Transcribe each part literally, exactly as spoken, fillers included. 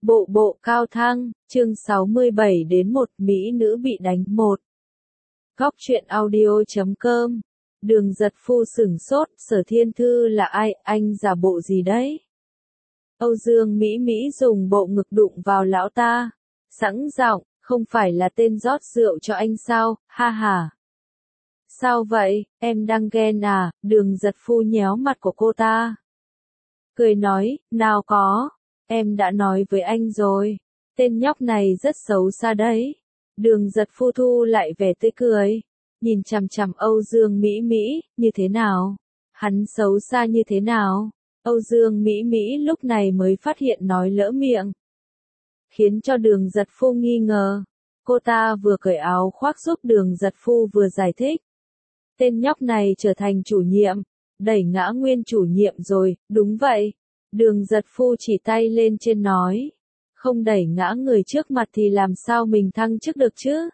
Bộ bộ cao thăng, chương sáu mươi bảy đến một Mỹ nữ bị đánh một. Góc truyện audio chấm com. Đường Giật Phu sửng sốt, Sở Thiên Thư là ai, anh giả bộ gì đấy? Âu Dương Mỹ Mỹ dùng bộ ngực đụng vào lão ta. Sẵn giọng, không phải là tên rót rượu cho anh sao, ha ha. Sao vậy, em đang ghen à? Đường Giật Phu nhéo mặt của cô ta. Cười nói, nào có. Em đã nói với anh rồi, tên nhóc này rất xấu xa đấy. Đường Giật Phu thu lại vẻ tươi cười, nhìn chằm chằm Âu Dương Mỹ Mỹ, như thế nào? Hắn xấu xa như thế nào? Âu Dương Mỹ Mỹ lúc này mới phát hiện nói lỡ miệng, khiến cho Đường Giật Phu nghi ngờ. Cô ta vừa cởi áo khoác giúp Đường Giật Phu vừa giải thích. Tên nhóc này trở thành chủ nhiệm, đẩy ngã nguyên chủ nhiệm rồi, đúng vậy. Đường Giật Phu chỉ tay lên trên nói, không đẩy ngã người trước mặt thì làm sao mình thăng chức được chứ?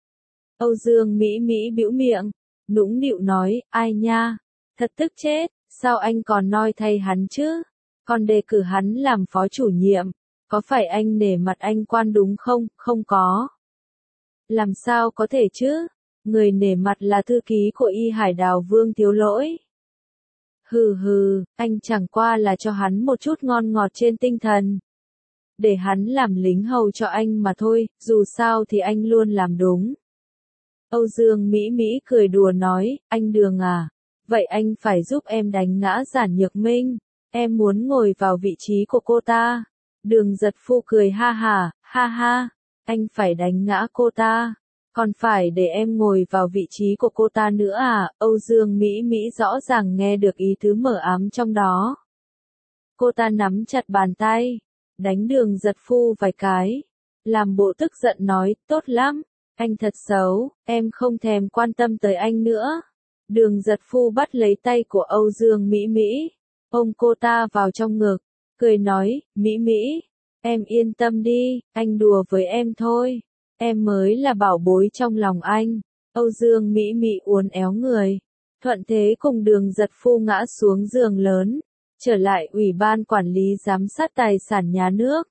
Âu Dương Mỹ Mỹ bĩu miệng, nũng nịu nói, ai nha, thật tức chết, sao anh còn noi thay hắn chứ? Còn đề cử hắn làm phó chủ nhiệm, có phải anh nể mặt anh Quan đúng không? Không có. Làm sao có thể chứ? Người nể mặt là thư ký của Y Hải Đào Vương Thiếu Lỗi. Hừ hừ, anh chẳng qua là cho hắn một chút ngon ngọt trên tinh thần. Để hắn làm lính hầu cho anh mà thôi, dù sao thì anh luôn làm đúng. Âu Dương Mỹ Mỹ cười đùa nói, anh Đường à, vậy anh phải giúp em đánh ngã Giản Nhược Minh, em muốn ngồi vào vị trí của cô ta. Đường Giật Phu cười ha ha, ha ha, anh phải đánh ngã cô ta. Còn phải để em ngồi vào vị trí của cô ta nữa à? Âu Dương Mỹ Mỹ rõ ràng nghe được ý tứ mờ ám trong đó. Cô ta nắm chặt bàn tay, đánh Đường Giật Phu vài cái, làm bộ tức giận nói, tốt lắm, anh thật xấu, em không thèm quan tâm tới anh nữa. Đường Giật Phu bắt lấy tay của Âu Dương Mỹ Mỹ, ôm cô ta vào trong ngực, cười nói, Mỹ Mỹ, em yên tâm đi, anh đùa với em thôi. Em mới là bảo bối trong lòng anh. Âu Dương Mỹ Mỹ uốn éo người, thuận thế cùng Đường Giật Phu ngã xuống giường lớn, trở lại Ủy ban Quản lý Giám sát Tài sản Nhà nước.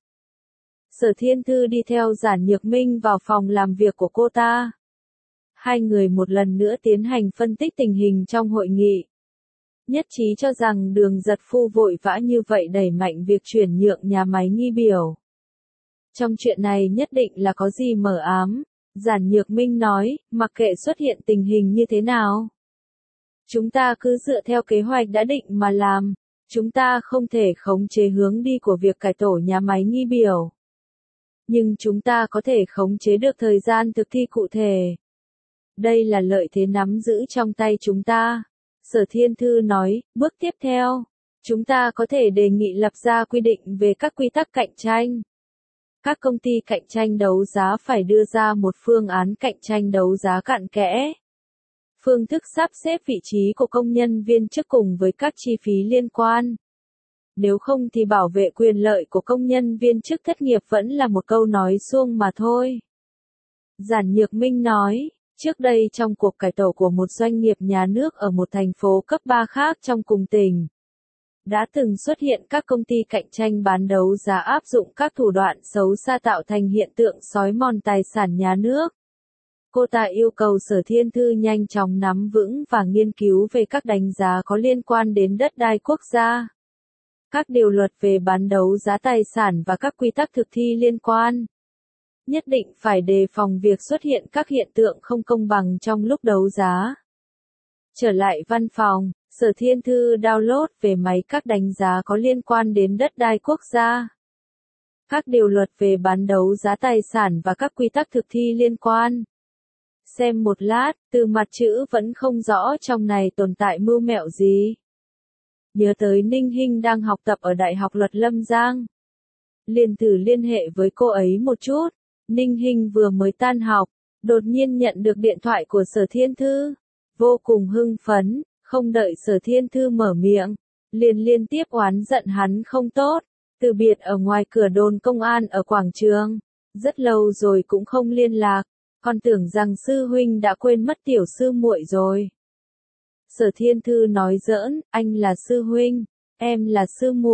Sở Thiên Thư đi theo Giản Nhược Minh vào phòng làm việc của cô ta. Hai người một lần nữa tiến hành phân tích tình hình trong hội nghị. Nhất trí cho rằng Đường Giật Phu vội vã như vậy đẩy mạnh việc chuyển nhượng nhà máy Nghi Biểu. Trong chuyện này nhất định là có gì mờ ám. Giản Nhược Minh nói, mặc kệ xuất hiện tình hình như thế nào, chúng ta cứ dựa theo kế hoạch đã định mà làm. Chúng ta không thể khống chế hướng đi của việc cải tổ nhà máy Nghi Biểu, nhưng chúng ta có thể khống chế được thời gian thực thi cụ thể. Đây là lợi thế nắm giữ trong tay chúng ta. Sở Thiên Thư nói, bước tiếp theo, chúng ta có thể đề nghị lập ra quy định về các quy tắc cạnh tranh. Các công ty cạnh tranh đấu giá phải đưa ra một phương án cạnh tranh đấu giá cặn kẽ. Phương thức sắp xếp vị trí của công nhân viên chức cùng với các chi phí liên quan. Nếu không thì bảo vệ quyền lợi của công nhân viên chức thất nghiệp vẫn là một câu nói suông mà thôi. Giản Nhược Minh nói, trước đây trong cuộc cải tổ của một doanh nghiệp nhà nước ở một thành phố cấp ba khác trong cùng tỉnh, đã từng xuất hiện các công ty cạnh tranh bán đấu giá áp dụng các thủ đoạn xấu xa tạo thành hiện tượng xói mòn tài sản nhà nước. Cô ta yêu cầu Sở Thiên Thư nhanh chóng nắm vững và nghiên cứu về các đánh giá có liên quan đến đất đai quốc gia, các điều luật về bán đấu giá tài sản và các quy tắc thực thi liên quan. Nhất định phải đề phòng việc xuất hiện các hiện tượng không công bằng trong lúc đấu giá. Trở lại văn phòng, Sở Thiên Thư download về máy các đánh giá có liên quan đến đất đai quốc gia, các điều luật về bán đấu giá tài sản và các quy tắc thực thi liên quan. Xem một lát, từ mặt chữ vẫn không rõ trong này tồn tại mưu mẹo gì. Nhớ tới Ninh Hinh đang học tập ở Đại học Luật Lâm Giang. Liền thử liên hệ với cô ấy một chút. Ninh Hinh vừa mới tan học, đột nhiên nhận được điện thoại của Sở Thiên Thư. Vô cùng hưng phấn, không đợi Sở Thiên Thư mở miệng, liền liên tiếp oán giận hắn không tốt. Từ biệt ở ngoài cửa đồn công an ở quảng trường. Rất lâu rồi cũng không liên lạc, còn tưởng rằng sư huynh đã quên mất tiểu sư muội rồi. Sở Thiên Thư nói giỡn, anh là sư huynh, em là sư muội,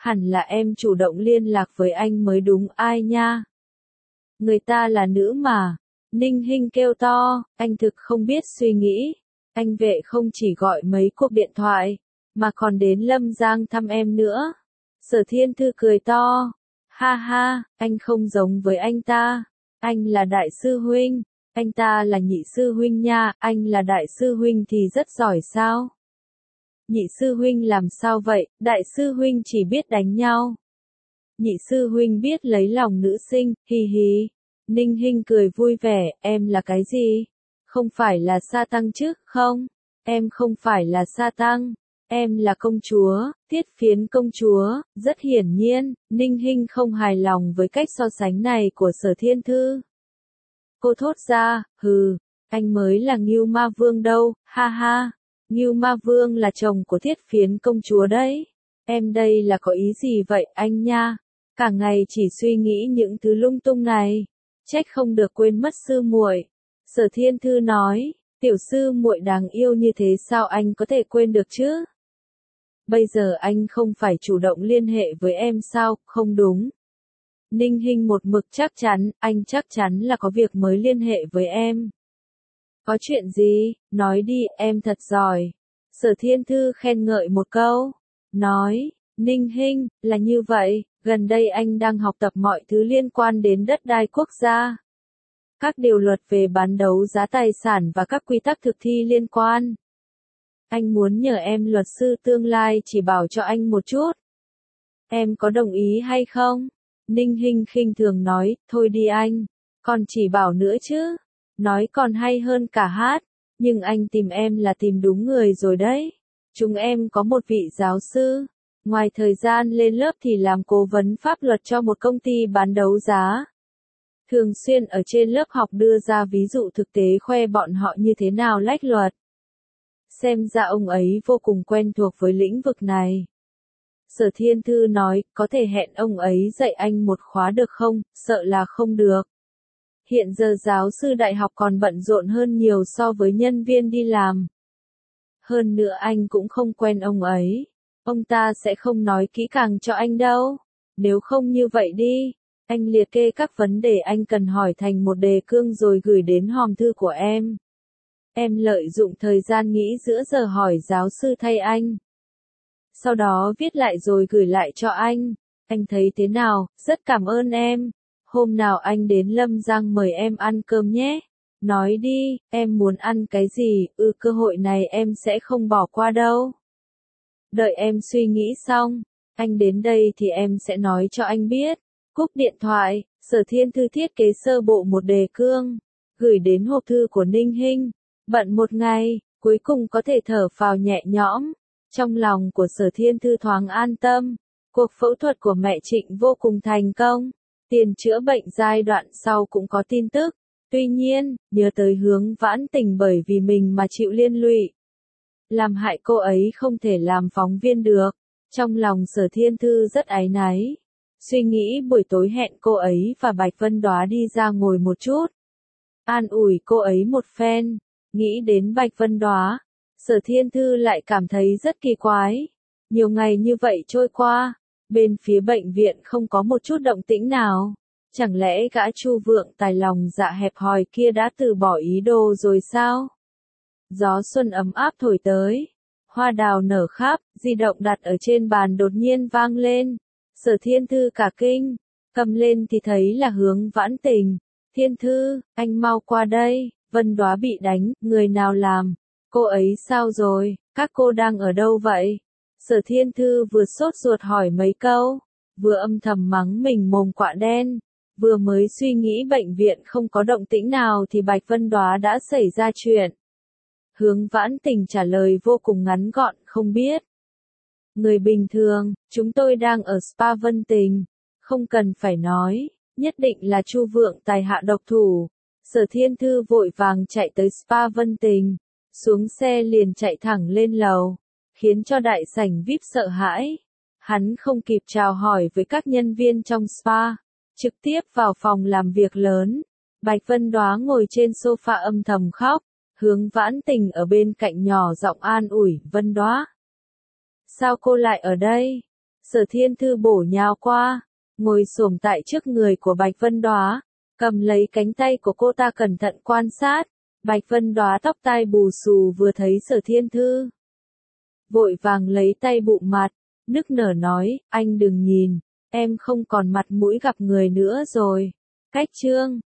Hẳn là em chủ động liên lạc với anh mới đúng ai nha. Người ta là nữ mà. Ninh Hinh kêu to, anh thực không biết suy nghĩ. Anh vệ không chỉ gọi mấy cuộc điện thoại, mà còn đến Lâm Giang thăm em nữa. Sở Thiên Thư cười to. Ha ha, anh không giống với anh ta. Anh là đại sư huynh. Anh ta là nhị sư huynh nha, anh là đại sư huynh thì rất giỏi sao? Nhị sư huynh làm sao vậy, đại sư huynh chỉ biết đánh nhau. Nhị sư huynh biết lấy lòng nữ sinh, hi hi. Ninh Hinh cười vui vẻ, em là cái gì? Không phải là sa tăng chứ, không? Em không phải là sa tăng. Em là công chúa, Tiết Phiến công chúa. Rất hiển nhiên, Ninh Hinh không hài lòng với cách so sánh này của Sở Thiên Thư. Cô thốt ra, hừ, anh mới là Ngưu Ma Vương đâu, ha ha. Ngưu Ma Vương là chồng của Thiết Phiến công chúa đấy. Em đây là có ý gì vậy anh nha? Cả ngày chỉ suy nghĩ những thứ lung tung này. Trách không được quên mất sư muội. Sở Thiên Thư nói, tiểu sư muội đáng yêu như thế sao anh có thể quên được chứ? Bây giờ anh không phải chủ động liên hệ với em sao, không đúng. Ninh Hinh một mực chắc chắn, anh chắc chắn là có việc mới liên hệ với em. Có chuyện gì, nói đi, em thật giỏi. Sở Thiên Thư khen ngợi một câu. Nói, Ninh Hinh, là như vậy, gần đây anh đang học tập mọi thứ liên quan đến đất đai quốc gia. Các điều luật về bán đấu giá tài sản và các quy tắc thực thi liên quan. Anh muốn nhờ em luật sư tương lai chỉ bảo cho anh một chút. Em có đồng ý hay không? Ninh Hinh khinh thường nói, thôi đi anh, còn chỉ bảo nữa chứ. Nói còn hay hơn cả hát, nhưng anh tìm em là tìm đúng người rồi đấy. Chúng em có một vị giáo sư, ngoài thời gian lên lớp thì làm cố vấn pháp luật cho một công ty bán đấu giá. Thường xuyên ở trên lớp học đưa ra ví dụ thực tế khoe bọn họ như thế nào lách luật. Xem ra ông ấy vô cùng quen thuộc với lĩnh vực này. Sở Thiên Thư nói, có thể hẹn ông ấy dạy anh một khóa được không, sợ là không được. Hiện giờ giáo sư đại học còn bận rộn hơn nhiều so với nhân viên đi làm. Hơn nữa anh cũng không quen ông ấy. Ông ta sẽ không nói kỹ càng cho anh đâu. Nếu không như vậy đi, anh liệt kê các vấn đề anh cần hỏi thành một đề cương rồi gửi đến hòm thư của em. Em lợi dụng thời gian nghỉ giữa giờ hỏi giáo sư thay anh. Sau đó viết lại rồi gửi lại cho anh. Anh thấy thế nào, rất cảm ơn em. Hôm nào anh đến Lâm Giang mời em ăn cơm nhé. Nói đi, em muốn ăn cái gì, ừ cơ hội này em sẽ không bỏ qua đâu. Đợi em suy nghĩ xong, anh đến đây thì em sẽ nói cho anh biết. Cúp điện thoại, Sở Thiên Thư thiết kế sơ bộ một đề cương, gửi đến hộp thư của Ninh Hinh. Bận một ngày, cuối cùng có thể thở phào nhẹ nhõm. Trong lòng của Sở Thiên Thư thoáng an tâm. Cuộc phẫu thuật của mẹ Trịnh vô cùng thành công. Tiền chữa bệnh giai đoạn sau cũng có tin tức. Tuy nhiên, nhớ tới Hướng Vãn Tình bởi vì mình mà chịu liên lụy. Làm hại cô ấy không thể làm phóng viên được. Trong lòng Sở Thiên Thư rất áy náy. Suy nghĩ buổi tối hẹn cô ấy và Bạch Vân Đóa đi ra ngồi một chút. An ủi cô ấy một phen. Nghĩ đến Bạch Vân Đóa, Sở Thiên Thư lại cảm thấy rất kỳ quái. Nhiều ngày như vậy trôi qua, bên phía bệnh viện không có một chút động tĩnh nào. Chẳng lẽ gã Chu Vượng Tài lòng dạ hẹp hòi kia đã từ bỏ ý đồ rồi sao? Gió xuân ấm áp thổi tới, hoa đào nở khắp, di động đặt ở trên bàn đột nhiên vang lên. Sở Thiên Thư cả kinh, cầm lên thì thấy là Hướng Vãn Tình. Thiên Thư, anh mau qua đây, Vân Đóa bị đánh, người nào làm? Cô ấy sao rồi, các cô đang ở đâu vậy? Sở Thiên Thư vừa sốt ruột hỏi mấy câu, vừa âm thầm mắng mình mồm quạ đen, vừa mới suy nghĩ bệnh viện không có động tĩnh nào thì Bạch Vân Đóa đã xảy ra chuyện. Hướng Vãn Tình trả lời vô cùng ngắn gọn, không biết. Người bình thường, chúng tôi đang ở spa Vân Tình, không cần phải nói, nhất định là Chu Vượng Tài hạ độc thủ. Sở Thiên Thư vội vàng chạy tới spa Vân Tình, xuống xe liền chạy thẳng lên lầu, khiến cho đại sảnh vi ai pi sợ hãi. Hắn không kịp chào hỏi với các nhân viên trong spa, trực tiếp vào phòng làm việc lớn. Bạch Vân Đóa ngồi trên sofa âm thầm khóc, Hướng Vãn Tình ở bên cạnh nhỏ giọng an ủi, Vân Đóa. Sao cô lại ở đây? Sở Thiên Thư bổ nhào qua, ngồi xổm tại trước người của Bạch Vân Đóa, cầm lấy cánh tay của cô ta cẩn thận quan sát. Bạch Vân Đóa tóc tai bù xù vừa thấy Sở Thiên Thư, vội vàng lấy tay bụm mặt, nức nở nói, anh đừng nhìn, em không còn mặt mũi gặp người nữa rồi. Cách chương